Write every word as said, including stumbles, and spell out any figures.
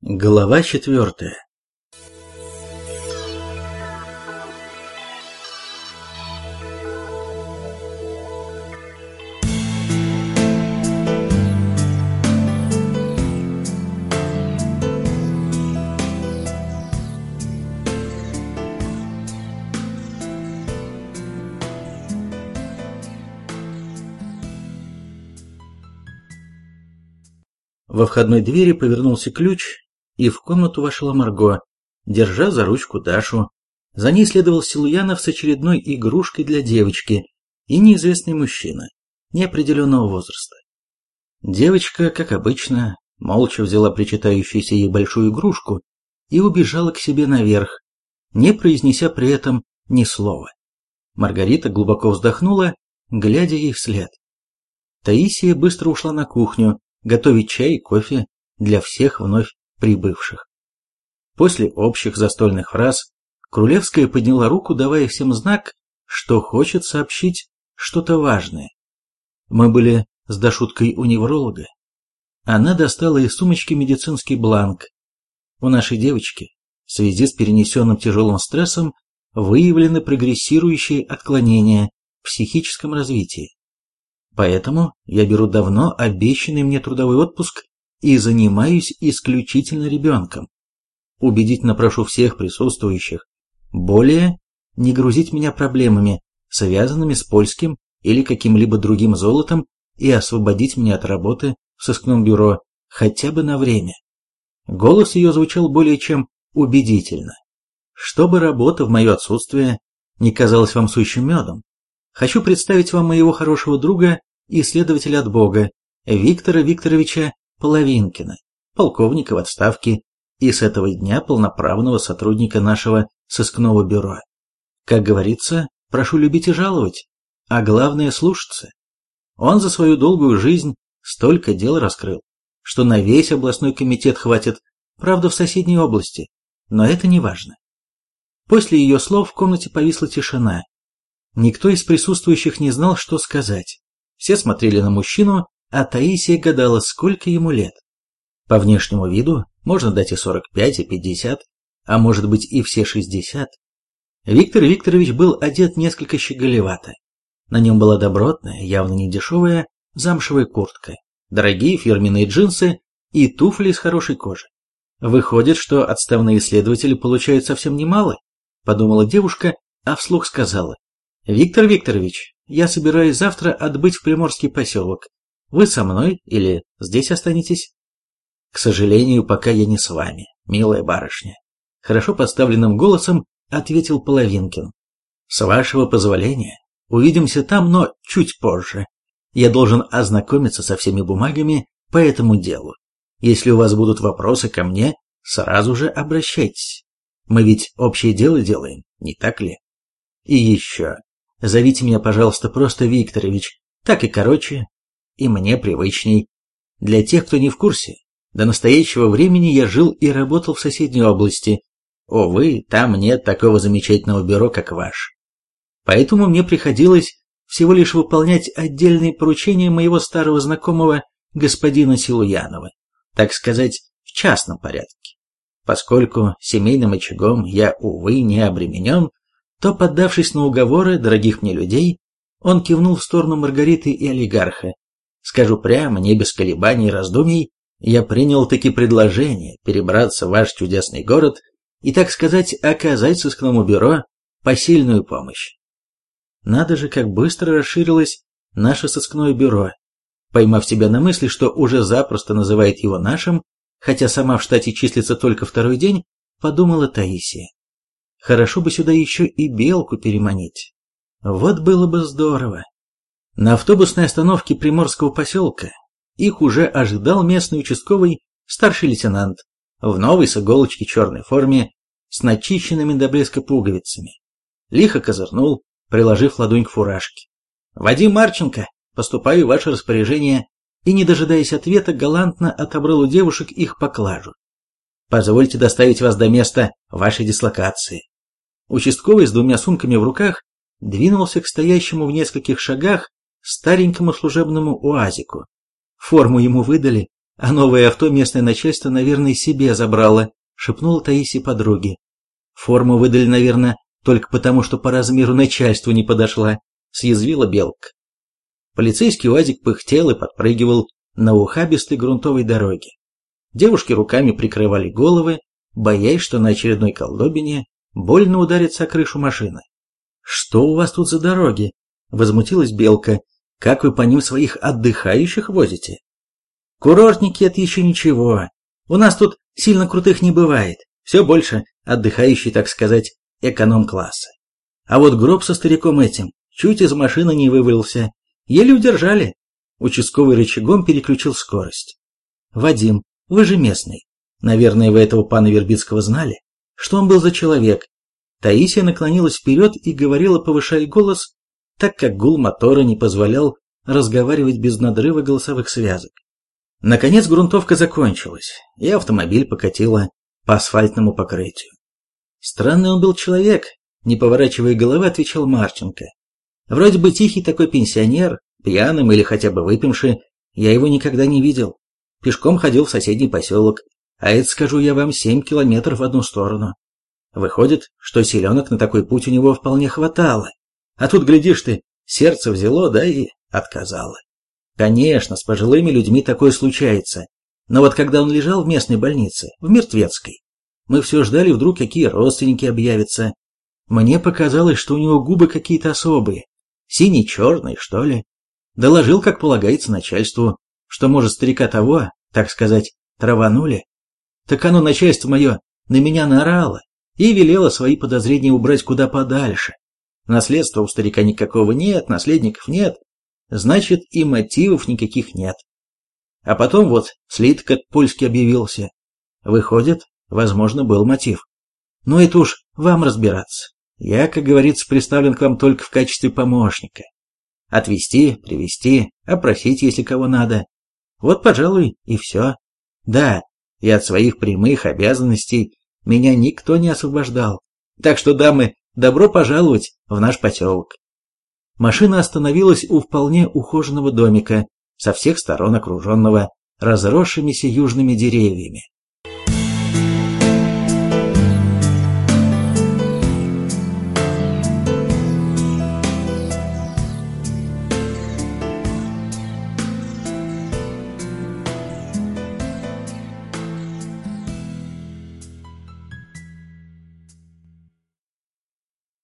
Глава четвертая. Во входной двери повернулся ключ, и в комнату вошла Марго, держа за ручку Дашу. За ней следовал Силуянов с очередной игрушкой для девочки и неизвестный мужчина, неопределенного возраста. Девочка, как обычно, молча взяла причитающуюся ей большую игрушку и убежала к себе наверх, не произнеся при этом ни слова. Маргарита глубоко вздохнула, глядя ей вслед. Таисия быстро ушла на кухню, готовить чай и кофе для всех вновь прибывших. После общих застольных фраз Крулевская подняла руку, давая всем знак, что хочет сообщить что-то важное. Мы были с Дашуткой у невролога. Она достала из сумочки медицинский бланк. У нашей девочки в связи с перенесенным тяжелым стрессом выявлены прогрессирующие отклонения в психическом развитии. Поэтому я беру давно обещанный мне трудовой отпуск и занимаюсь исключительно ребенком. Убедительно прошу всех присутствующих более не грузить меня проблемами, связанными с польским или каким-либо другим золотом, и освободить меня от работы в сыскном бюро хотя бы на время. Голос ее звучал более чем убедительно. Чтобы работа в мое отсутствие не казалась вам сущим медом, хочу представить вам моего хорошего друга и исследователя от Бога, Виктора Викторовича Половинкина, полковника в отставке и с этого дня полноправного сотрудника нашего сыскного бюро. Как говорится, прошу любить и жаловать, а главное слушаться. Он за свою долгую жизнь столько дел раскрыл, что на весь областной комитет хватит, правда, в соседней области, но это не важно. После ее слов в комнате повисла тишина. Никто из присутствующих не знал, что сказать. Все смотрели на мужчину, а Таисия гадала, сколько ему лет. По внешнему виду можно дать и сорок пять, и пятьдесят, а может быть и все шестьдесят. Виктор Викторович был одет несколько щеголевато. На нем была добротная, явно не дешевая, замшевая куртка, дорогие фирменные джинсы и туфли из хорошей кожи. Выходит, что отставные исследователи получают совсем немало, подумала девушка, а вслух сказала: «Виктор Викторович, я собираюсь завтра отбыть в Приморский поселок. Вы со мной или здесь останетесь?» «К сожалению, пока я не с вами, милая барышня», — хорошо поставленным голосом ответил Половинкин. «С вашего позволения, увидимся там, но чуть позже. Я должен ознакомиться со всеми бумагами по этому делу. Если у вас будут вопросы ко мне, сразу же обращайтесь. Мы ведь общее дело делаем, не так ли? И еще, зовите меня, пожалуйста, просто Викторович, так и короче, и мне привычней. Для тех, кто не в курсе, до настоящего времени я жил и работал в соседней области. Увы, там нет такого замечательного бюро, как ваш. Поэтому мне приходилось всего лишь выполнять отдельные поручения моего старого знакомого господина Силуянова, так сказать, в частном порядке. Поскольку семейным очагом я, увы, не обременен, то, поддавшись на уговоры дорогих мне людей, он кивнул в сторону Маргариты и олигарха. Скажу прямо, не без колебаний и раздумий, я принял таки предложение перебраться в ваш чудесный город и, так сказать, оказать сыскному бюро посильную помощь. Надо же, как быстро расширилось наше сыскное бюро. Поймав себя на мысли, что уже запросто называет его нашим, хотя сама в штате числится только второй день, подумала Таисия. Хорошо бы сюда еще и Белку переманить. Вот было бы здорово. На автобусной остановке Приморского поселка их уже ожидал местный участковый старший лейтенант в новой с иголочки черной форме с начищенными до блеска пуговицами. Лихо козырнул, приложив ладонь к фуражке. «Вадим Марченко, поступаю в ваше распоряжение», и, не дожидаясь ответа, галантно отобрал у девушек их поклажу. «Позвольте доставить вас до места вашей дислокации». Участковый с двумя сумками в руках двинулся к стоящему в нескольких шагах старенькому служебному уазику. Форму ему выдали, А новое авто местное начальство, наверное, себе забрало, шепнула Таисия подруге. Форму выдали, наверное, только потому, что по размеру начальству не подошла, съязвила Белка. Полицейский УАЗик пыхтел и подпрыгивал на ухабистой грунтовой дороге. Девушки руками прикрывали головы, боясь, что на очередной колдобине больно ударится о крышу машины. «Что у вас тут за дороги?» — возмутилась Белка. «Как вы по ним своих отдыхающих возите?» «Курортники — это еще ничего. У нас тут сильно крутых не бывает. Все больше отдыхающие, так сказать, эконом-класса. А вот гроб со стариком этим чуть из машины не вывалился. Еле удержали». Участковый рычагом переключил скорость. «Вадим, вы же местный. Наверное, вы этого пана Вербицкого знали? Что он был за человек?» Таисия наклонилась вперед и говорила, повышая голос, так как гул мотора не позволял разговаривать без надрыва голосовых связок. Наконец грунтовка закончилась, и автомобиль покатила по асфальтному покрытию. «Странный он был человек», — не поворачивая головы, отвечал Марченко. «Вроде бы тихий такой пенсионер, пьяным или хотя бы выпивший, я его никогда не видел. Пешком ходил в соседний поселок, а это, скажу я вам, семь километров в одну сторону. Выходит, что селенок на такой путь у него вполне хватало. А тут, глядишь ты, сердце взяло, да и отказало. Конечно, с пожилыми людьми такое случается. Но вот когда он лежал в местной больнице, в Мертвецкой, мы все ждали, вдруг какие родственники объявятся. Мне показалось, что у него губы какие-то особые, сине-черные, что ли. Доложил, как полагается, начальству, что, может, старика того, так сказать, траванули. Так оно, начальство мое, на меня наорало и велело свои подозрения убрать куда подальше. Наследства у старика никакого нет, наследников нет, значит, и мотивов никаких нет. А потом вот слиток от польский объявился. Выходит, возможно, был мотив. Но это уж вам разбираться. Я, как говорится, представлен к вам только в качестве помощника. Отвезти, привезти, опросить, если кого надо. Вот, пожалуй, и все. Да, и от своих прямых обязанностей меня никто не освобождал. Так что, дамы, добро пожаловать в наш поселок. Машина остановилась у вполне ухоженного домика, со всех сторон окруженного разросшимися южными деревьями.